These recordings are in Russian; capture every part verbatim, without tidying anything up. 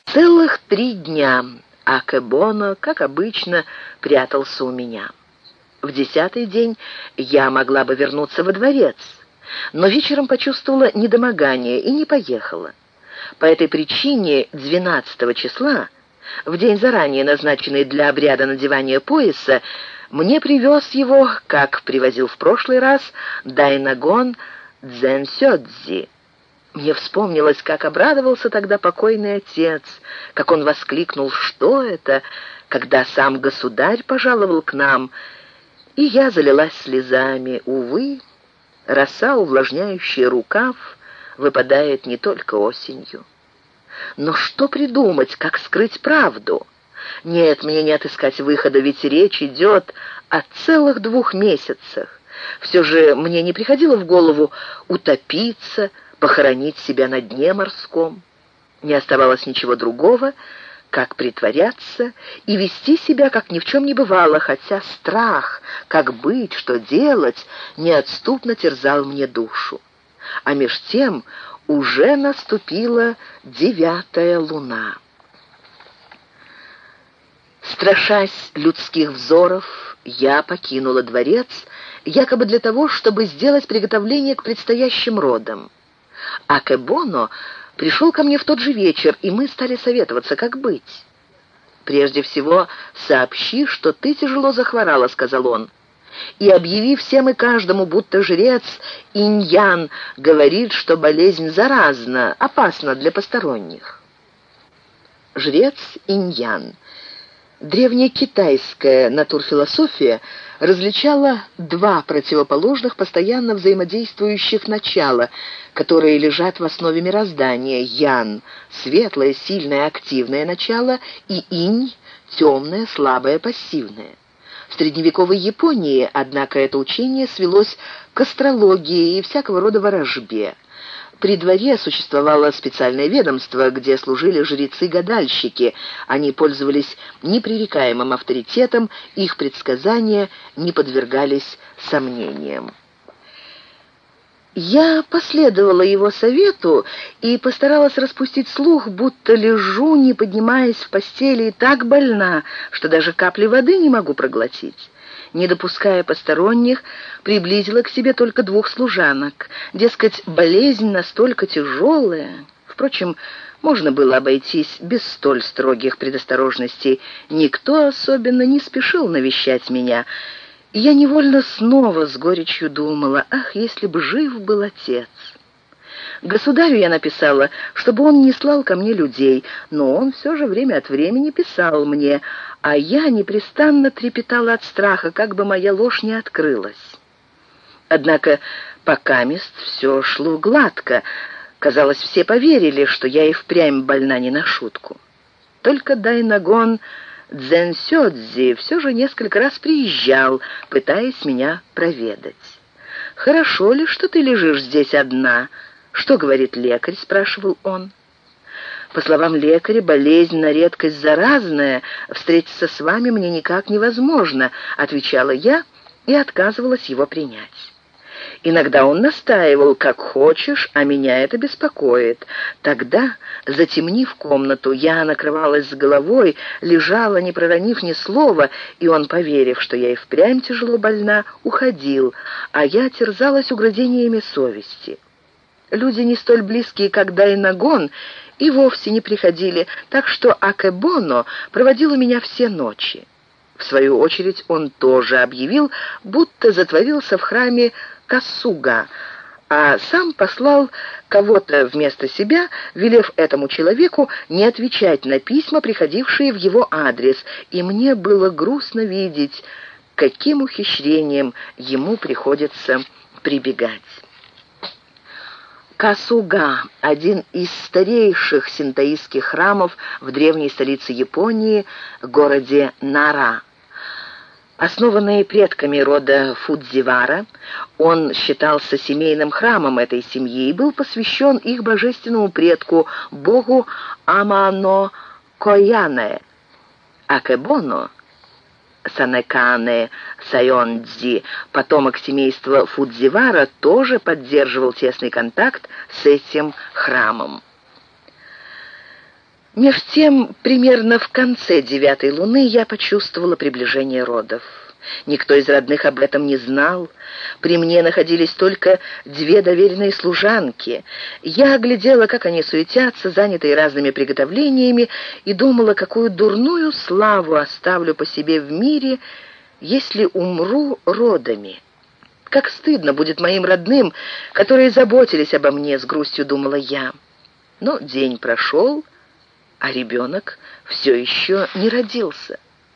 Целых три дня Акебоно, как обычно, прятался у меня. В десятый день я могла бы вернуться во дворец, но вечером почувствовала недомогание и не поехала. По этой причине двенадцатого числа, в день заранее назначенный для обряда надевания пояса, мне привез его, как привозил в прошлый раз, Дайнагон Дзенсёдзи. Мне вспомнилось, как обрадовался тогда покойный отец, как он воскликнул: «Что это?», когда сам государь пожаловал к нам, и я залилась слезами. Увы, роса, увлажняющая рукав, выпадает не только осенью. Но что придумать, как скрыть правду? Нет, мне не отыскать выхода, ведь речь идет о целых двух месяцах. Все же мне не приходило в голову утопиться, похоронить себя на дне морском. Не оставалось ничего другого, как притворяться и вести себя, как ни в чем не бывало, хотя страх, как быть, что делать, неотступно терзал мне душу. А меж тем уже наступила девятая луна. Страшась людских взоров, я покинула дворец, якобы для того, чтобы сделать приготовление к предстоящим родам. Акебоно пришел ко мне в тот же вечер, и мы стали советоваться, как быть. «Прежде всего, сообщи, что ты тяжело захворала», — сказал он, «и объяви всем и каждому, будто жрец Иньян говорит, что болезнь заразна, опасна для посторонних». Жрец Иньян. Древняя китайская натурфилософия различала два противоположных, постоянно взаимодействующих начала, которые лежат в основе мироздания: ян — светлое, сильное, активное начало, и инь — темное, слабое, пассивное. В средневековой Японии, однако, это учение свелось к астрологии и всякого рода ворожбе. При дворе существовало специальное ведомство, где служили жрецы-гадальщики. Они пользовались непререкаемым авторитетом, их предсказания не подвергались сомнениям. Я последовала его совету и постаралась распустить слух, будто лежу, не поднимаясь в постели, и так больна, что даже капли воды не могу проглотить. Не допуская посторонних, приблизила к себе только двух служанок. Дескать, болезнь настолько тяжелая. Впрочем, можно было обойтись без столь строгих предосторожностей. Никто особенно не спешил навещать меня. И я невольно снова с горечью думала: ах, если бы жив был отец! Государю я написала, чтобы он не слал ко мне людей, но он все же время от времени писал мне, а я непрестанно трепетала от страха, как бы моя ложь не открылась. Однако покамест все шло гладко. Казалось, все поверили, что я и впрямь больна не на шутку. Только Дайнагон Дзенсёдзи все же несколько раз приезжал, пытаясь меня проведать. «Хорошо ли, что ты лежишь здесь одна? Что говорит лекарь?» — спрашивал он. «По словам лекаря, болезнь на редкость заразная, встретиться с вами мне никак невозможно», — отвечала я и отказывалась его принять. Иногда он настаивал: «Как хочешь, а меня это беспокоит». Тогда, затемнив комнату, я накрывалась с головой, лежала, не проронив ни слова, и он, поверив, что я и впрямь тяжело больна, уходил, а я терзалась угрызениями совести. Люди, не столь близкие, как Дайнагон, и вовсе не приходили, так что Акебоно проводил у меня все ночи. В свою очередь он тоже объявил, будто затворился в храме Касуга, а сам послал кого-то вместо себя, велев этому человеку не отвечать на письма, приходившие в его адрес, и мне было грустно видеть, каким ухищрением ему приходится прибегать. Касуга – один из старейших синтоистских храмов в древней столице Японии, городе Нара. Основанный предками рода Фудзивара, он считался семейным храмом этой семьи и был посвящен их божественному предку, богу Амано Кояне. Акебоно Санекане Сайондзи, потомок семейства Фудзивара, тоже поддерживал тесный контакт с этим храмом. Меж тем, примерно в конце девятой луны я почувствовала приближение родов. Никто из родных об этом не знал. При мне находились только две доверенные служанки. Я глядела, как они суетятся, занятые разными приготовлениями, и думала, какую дурную славу оставлю по себе в мире, если умру родами. Как стыдно будет моим родным, которые заботились обо мне, с грустью думала я. Но день прошел, а ребенок все еще не родился.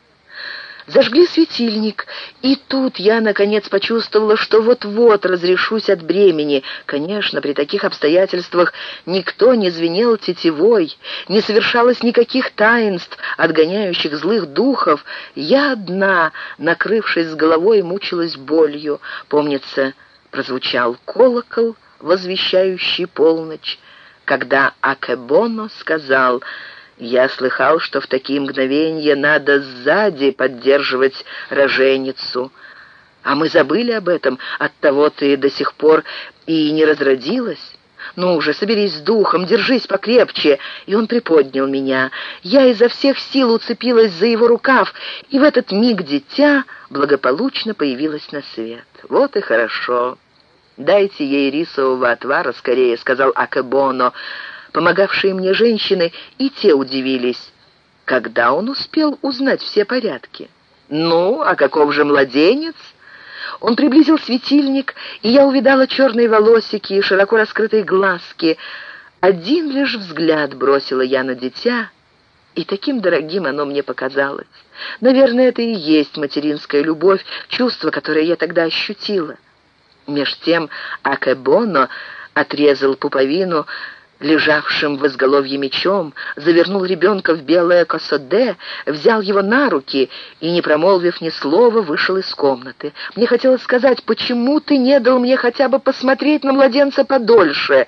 Зажгли светильник, и тут я, наконец, почувствовала, что вот-вот разрешусь от бремени. Конечно, при таких обстоятельствах никто не звенел тетивой, не совершалось никаких таинств, отгоняющих злых духов. Я одна, накрывшись с головой, мучилась болью. Помнится, прозвучал колокол, возвещающий полночь, когда Акебоно сказал: «Я слыхал, что в такие мгновения надо сзади поддерживать роженицу. А мы забыли об этом, оттого ты до сих пор и не разродилась. Ну уже, соберись с духом, держись покрепче». И он приподнял меня. Я изо всех сил уцепилась за его рукав, и в этот миг дитя благополучно появилось на свет. «Вот и хорошо. Дайте ей рисового отвара скорее», — сказал Акебоно. Помогавшие мне женщины и те удивились, когда он успел узнать все порядки. «Ну, а каков же младенец?» Он приблизил светильник, и я увидала черные волосики и широко раскрытые глазки. Один лишь взгляд бросила я на дитя, и таким дорогим оно мне показалось. Наверное, это и есть материнская любовь, чувство, которое я тогда ощутила. Меж тем Акебоно отрезал пуповину лежавшим в изголовье мечом, завернул ребенка в белое косоде, взял его на руки и, не промолвив ни слова, вышел из комнаты. Мне хотелось сказать: «Почему ты не дал мне хотя бы посмотреть на младенца подольше?»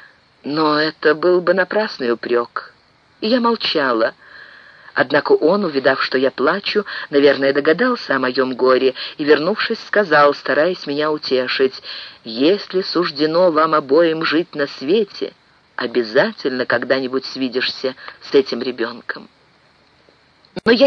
Но это был бы напрасный упрек, и я молчала. Однако он, увидав, что я плачу, наверное, догадался о моем горе и, вернувшись, сказал, стараясь меня утешить: «Если суждено вам обоим жить на свете, обязательно когда-нибудь свидишься с этим ребенком». Но я